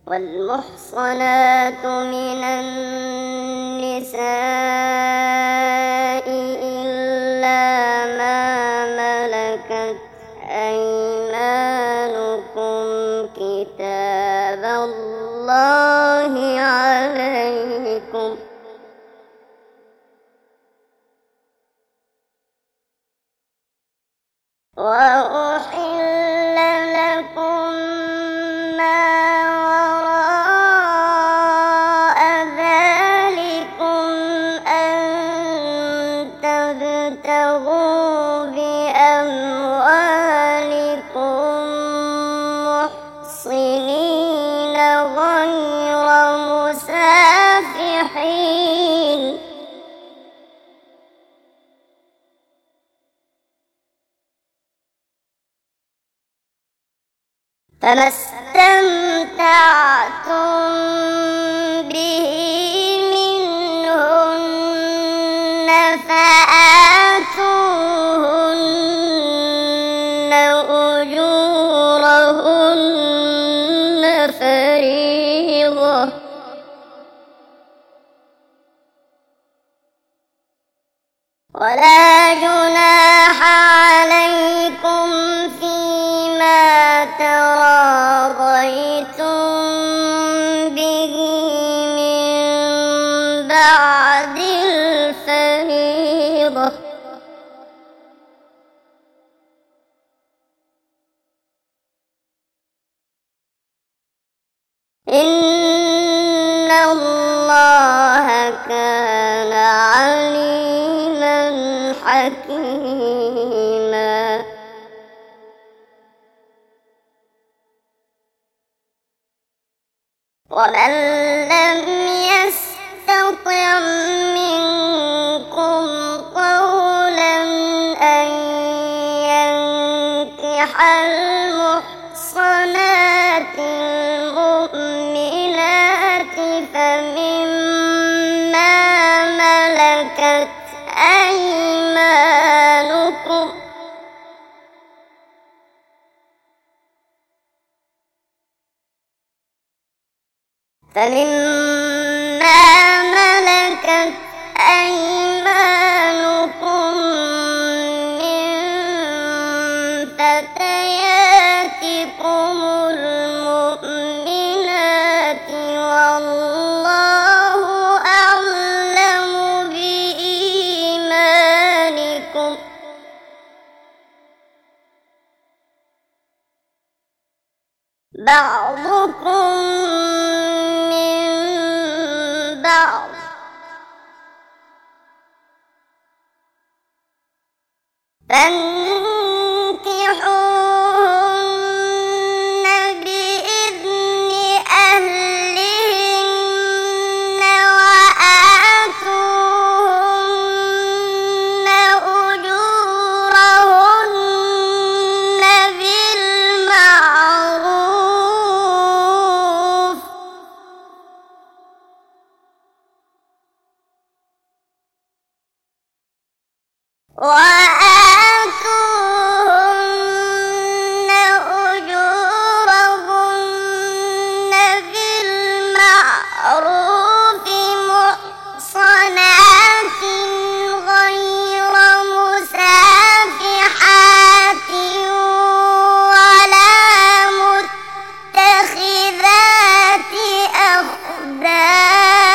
والمحصنات من النساء إلا ما ملكت أيمانكم كتاب الله عليكم وأحل لكم ما وراء ذلكم أن تبتغوا بأموالكم محصنين غير مسافحين فما استمتعتم به منهن فآتوهن أجورهن فريضة ولا جناح عليكم فيما تراضيتم به من بعد الفريضة إن الله كان عليما حكيما ومن لم يستطع منكم طولا أن ينكح المحصنات المؤمنات فمما ملكت أيمانكم من فتياتكم المؤمنات والله أعلم بإيمانكم بعضكم من بعض فانكحوهن بإذن أهلهن وآتوهن أجورهن بالمعروف محصنات غير مسافحات ولا متخذات أخدان.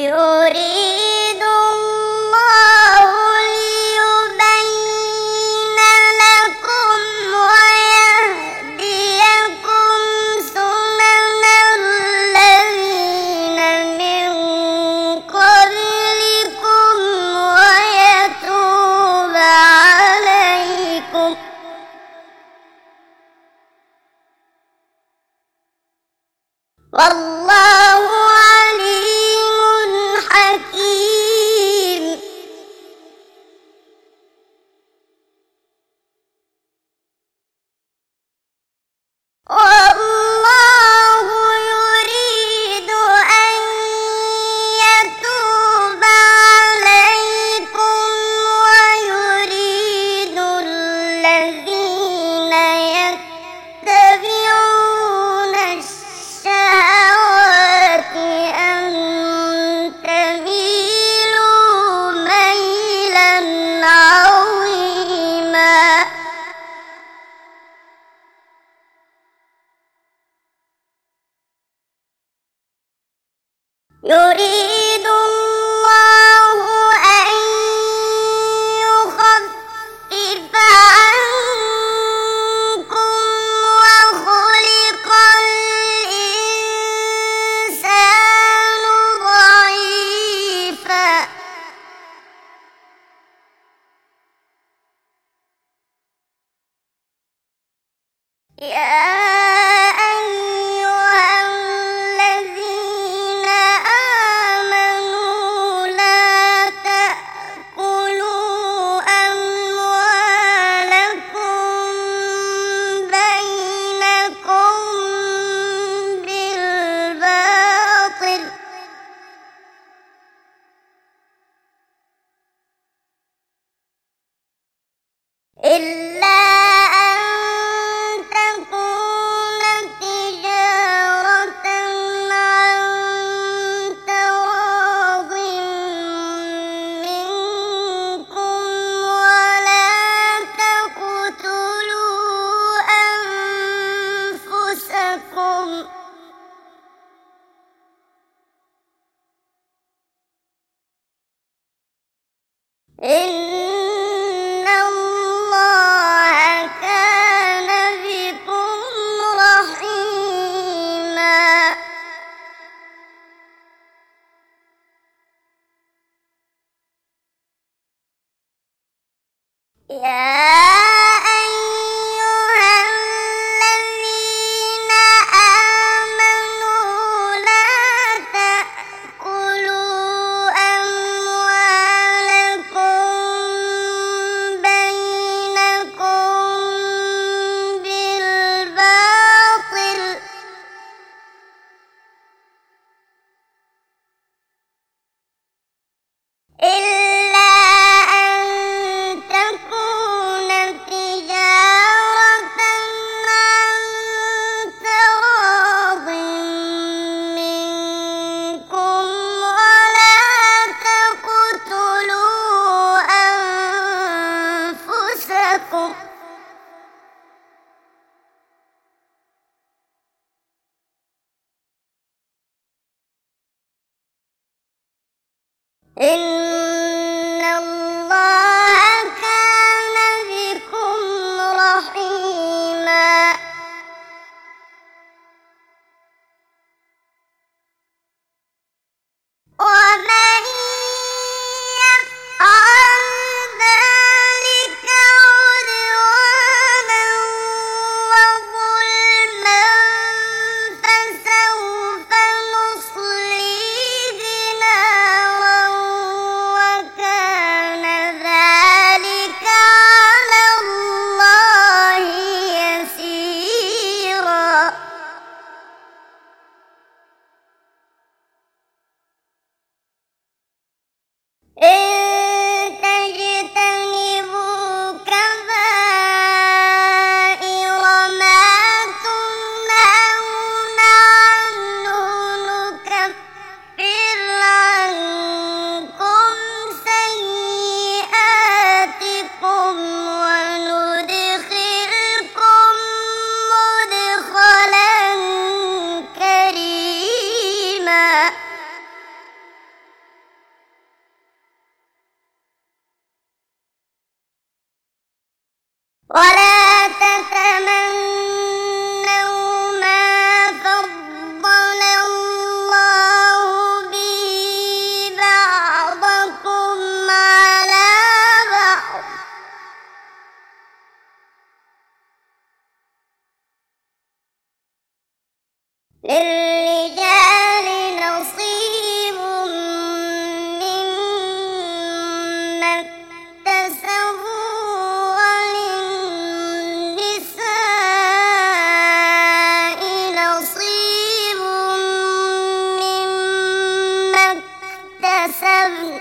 يريد الله ليبين لكم ويهديكم سنن الذين من قبلكم ويتوب عليكم والله عليم حكيم. والله يريد أن يتوب عليكم ويريد الذين يتبعون الشهوات أن تميلوا ميلا عظيما. يريد الله أن يخفف عنكم وخلق الإنسان ضعيفا. يا أيها الذين آمنوا لا تأكلوا أموالكم بينكم بالباطل إلا أن تكون تجارة عن تراض منكم ولا تقتلوا أنفسكم إن الله كان بكم رحيما. يا أيها الذين آمنوا لا تأكلوا أموالكم بينكم بالباطل إلا أن تكون تجارة عن تراض منكم ولا تقتلوا أنفسكم إن الله كان بكم رحيما. ومن يفعل ذلك عدوانا وظلما فسوف نصليه نارا وكان ذلك على الله يسيرا. إن تجتنبوا كبائر ما تنهون عنه نكفر عنكم سيئاتكم وندخلكم مدخلا كريما. ولا تتمنوا ما فضل الله به بعضكم على بعض للرجال نصيب مما اكتسبوا وللنساء نصيب مما اكتسبن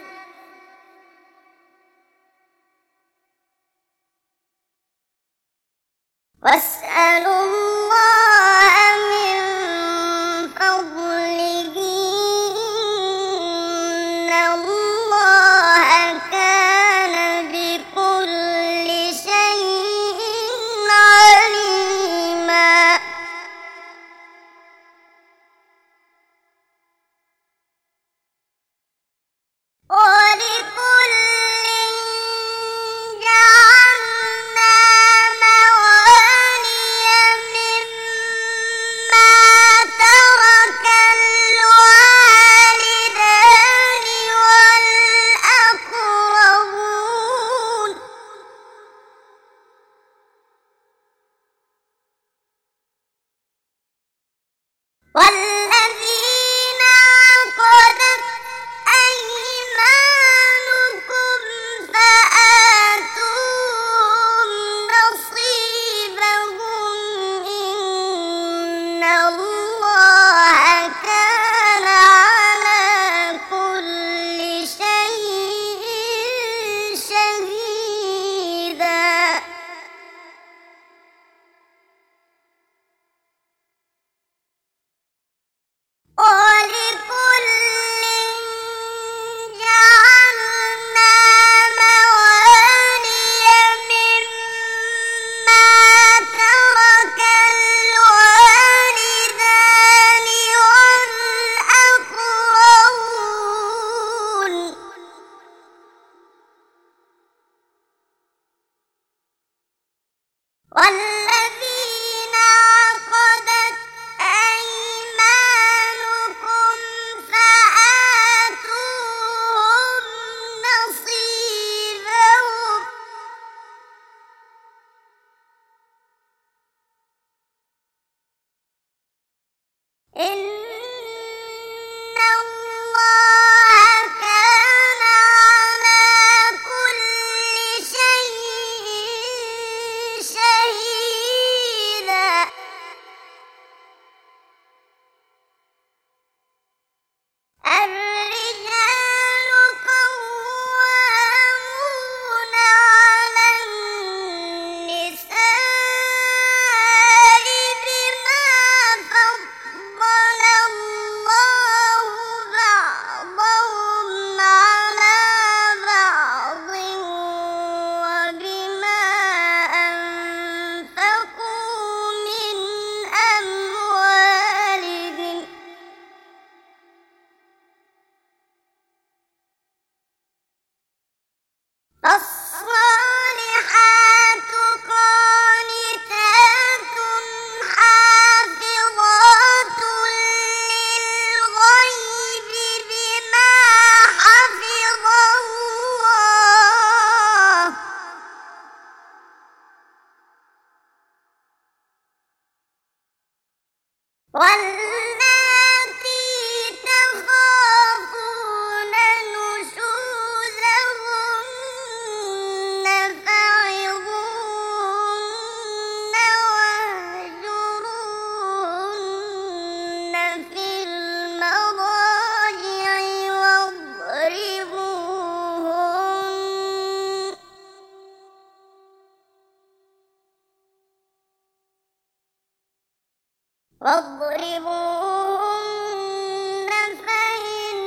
واسألوا الله من فضله إن الله كان بكل شيء عليما ولكل جعلنا موالي مما ترك الوالدان والأقربون والذين عقدت أيمانكم فآتوهم نصيبهم إن الله كان على كل شيء شهيدا ولكل جعلنا موالي مما ترك الوالدان والأقربون والذين عقدت أيمانكم فآتوهم نصيبهم إن الله كان على كل شيء شهيدا الرجال قوامون على النساء بما فضل الله بعضهم على بعض وبما أنفقوا من أموالهم الصالحات قانتات حافظات للغيب بما حفظ الله واللاتي تخافون نشوزهن فعظوهن واهجروهن في المضاجع واضربوهن فإن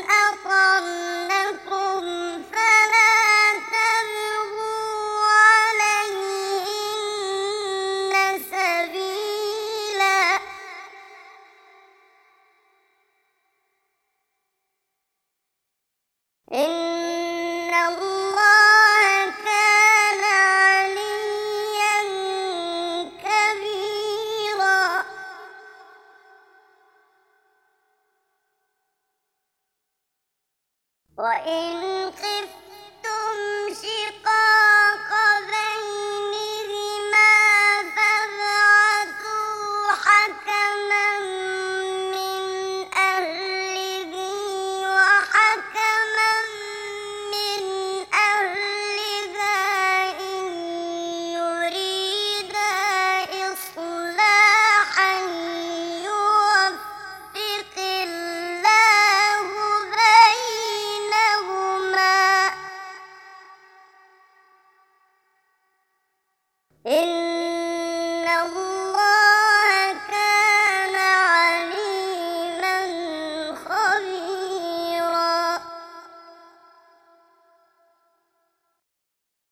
أطعنكم فلا تبغوا عليهن سبيلا إن الله كان عليما وإن خفتم شقاق بينهما فابعثوا حكما من أهله وحكما من أهلها إن يريدا إصلاحا يوفق الله بينهما إن